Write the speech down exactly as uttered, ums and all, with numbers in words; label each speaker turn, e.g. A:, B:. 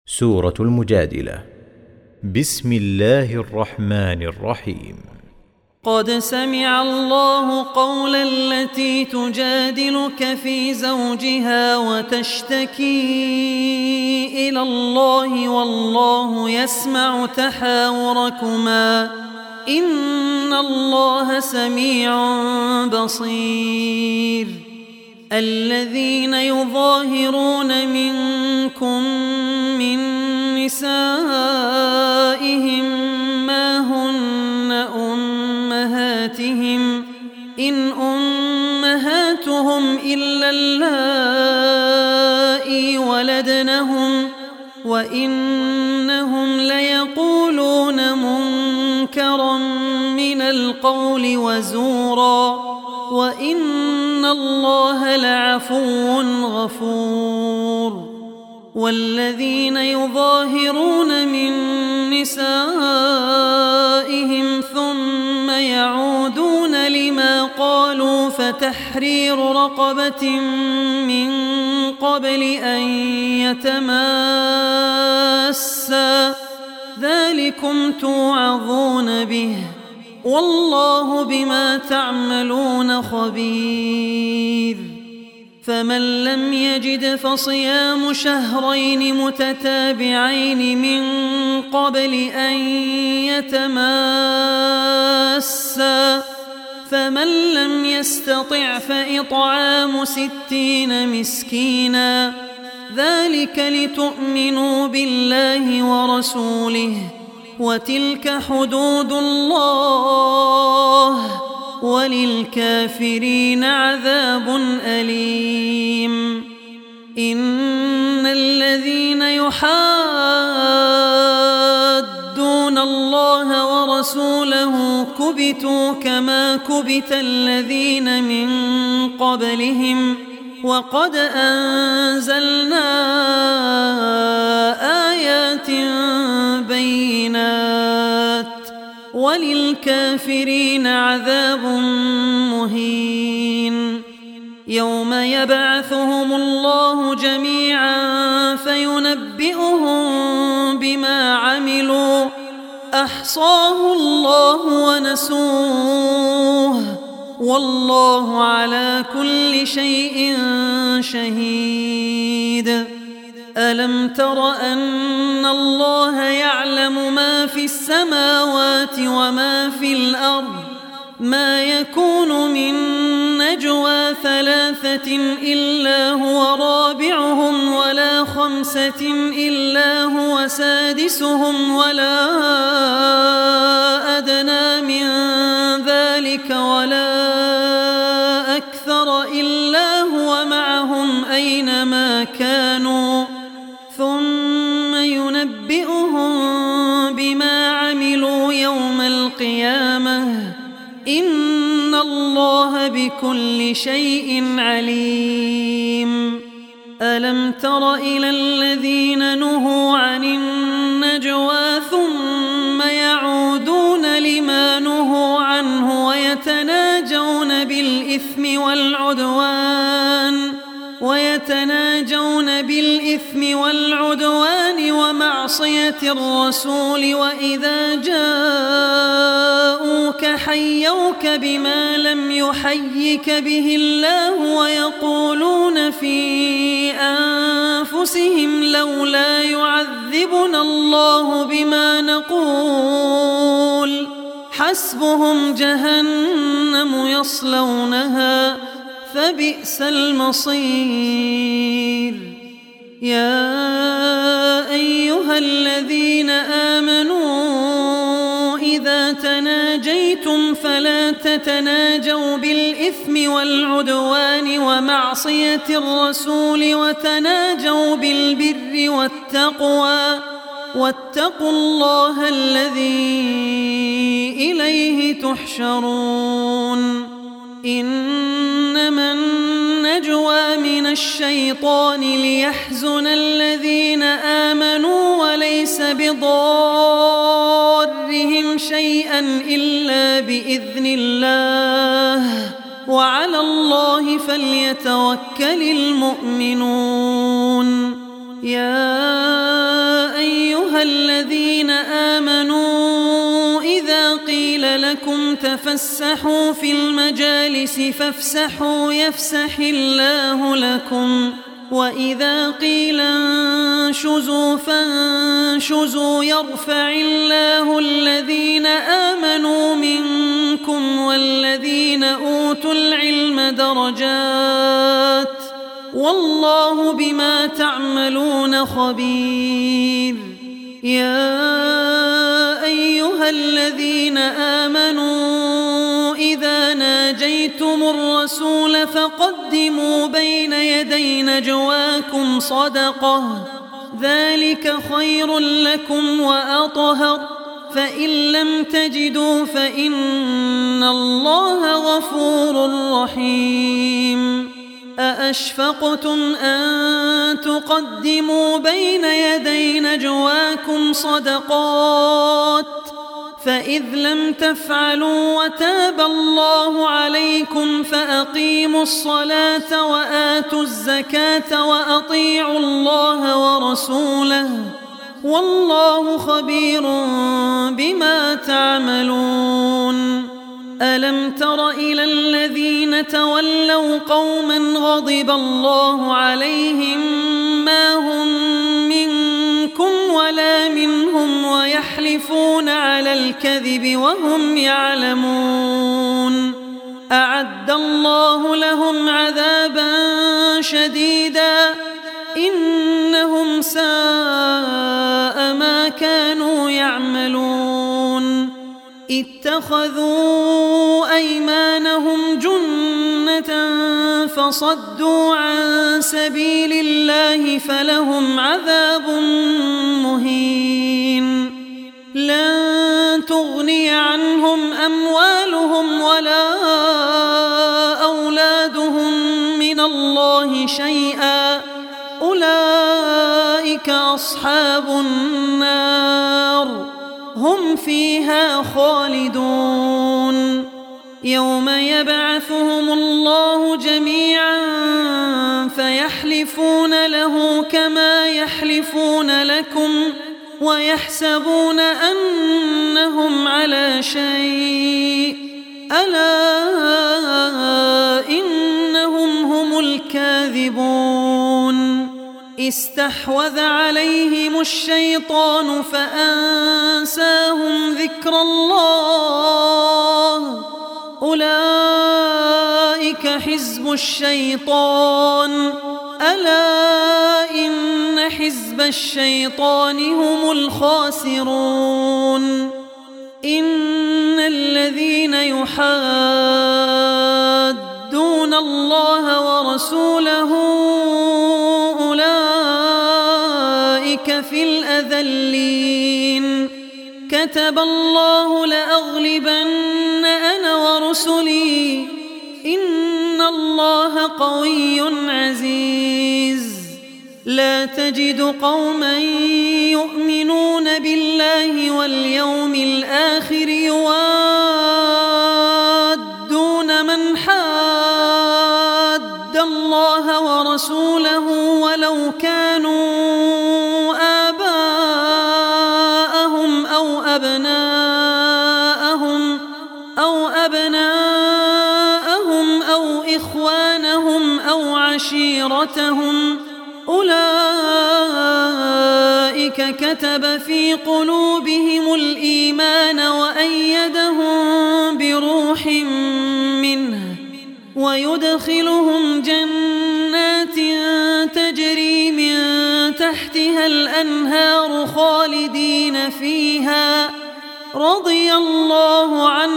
A: سورة المجادلة. بسم الله الرحمن الرحيم.
B: قد سمع الله قول التي تجادلك في زوجها وتشتكي إلى الله والله يسمع تحاوركما إن الله سميع بصير. الذين يظاهرون منكم من نسائهم ما هن أمهاتهم إن أمهاتهم إلا اللائي ولدنهم وإنهم ليقولون منكرا من القول وزورا وإن الله لعفو غفور. والذين يظاهرون من نسائهم ثم يعودون لما قالوا فتحرير رقبة من قبل أن يتماسا ذلكم توعظون به والله بما تعملون خبير. فمن لم يجد فصيام شهرين متتابعين من قبل أن يتماسا فمن لم يستطع فإطعام ستين مسكينا ذلك لتؤمنوا بالله ورسوله وتلك حدود الله وللكافرين عذاب أليم. إن الذين يحادون الله ورسوله كبتوا كما كبت الذين من قبلهم وقد أنزلنا آيات بينات وللكافرين عذاب مهين. يوم يبعثهم الله جميعا فينبئهم بما عملوا أحصاه الله ونسوه والله على كل شيء شهيد. ألم تر أن الله يعلم ما في السماوات وما في الأرض ما يكون من نجوى ثلاثة إلا هو رابعهم ولا خمسة إلا هو سادسهم ولا أدنى من ذلك ولا أكثر إلا هو معهم أينما كانوا ثم ينبئهم بما عملوا يوم القيامة إن الله بكل شيء عليم. ألم تر إلى الذين نهوا عن النجوى ثم يعودون لما نهوا عنه ويتناجون بالإثم والعدوان ويتناجون بالإثم والعدوان ومعصية الرسول وإذا جاءوك حيوك بما لم يحيك به الله ويقولون في أنفسهم لولا يعذبنا الله بما نقول حسبهم جهنم يصلونها فبئس المصير. يا أيها الذين آمنوا إذا تناجيتم فلا تتناجوا بالإثم والعدوان ومعصية الرسول وتناجوا بالبر والتقوى واتقوا الله الذي إليه تحشرون. إنما النجوى من الشيطان ليحزن الذين آمنوا وليس بضارهم شيئا إلا بإذن الله وعلى الله فليتوكل المؤمنون. يا لكم تفسحوا في المجالس فافسحوا يفسح الله لكم وإذا قيل انشزوا فانشزوا يرفع الله الذين آمنوا منكم والذين أوتوا العلم درجات والله بما تعملون خبير. يا أيها الذين آمنوا إذا ناجيتم الرسول فقدموا بين يدي نجواكم صدقة ذلك خير لكم وأطهر فإن لم تجدوا فإن الله غفور رحيم. أأشفقتم أن تقدموا بين يدي نجواكم صدقات فإذ لم تفعلوا وتاب الله عليكم فأقيموا الصلاة وآتوا الزكاة وأطيعوا الله ورسوله والله خبير بما تعملون. ألم تر إلى الذين تولوا قوما غضب الله عليهم ما هم منكم ولا منهم ويحلفون على الكذب وهم يعلمون أعد الله لهم عذابا شديدا إنهم ساء ما كانوا يعملون. اتخذوا أيمانهم جنة فصدوا عن سبيل الله فلهم عذاب مهين. لن تغني عنهم أموالهم ولا أولادهم من الله شيئا أولئك أصحاب النار هم فيها خالدون. يوم يبعثهم الله جميعا فيحلفون له كما يحلفون لكم ويحسبون أنهم على شيء ألا إنهم هم الكاذبون. استحوذ عليهم الشيطان فأنساهم ذكر الله أولئك حزب الشيطان ألا إن حزب الشيطان هم الخاسرون. إن الذين يحادون الله ورسوله أولئك في الأذلين. كتب الله لأغلبن أنا ورسلي إن الله قوي عزيز. لا تجد قوما يؤمنون بالله واليوم الآخر يوادون من حاد الله ورسوله ولو كانوا آباءهم أو أبناءهم أو أبناءهم أو إخوانهم أو عشيرتهم أولئك كتب في قلوبهم الإيمان وأيدهم بروح منه ويدخلهم جنات تجري من تحتها الأنهار خالدين فيها رضي الله عنهم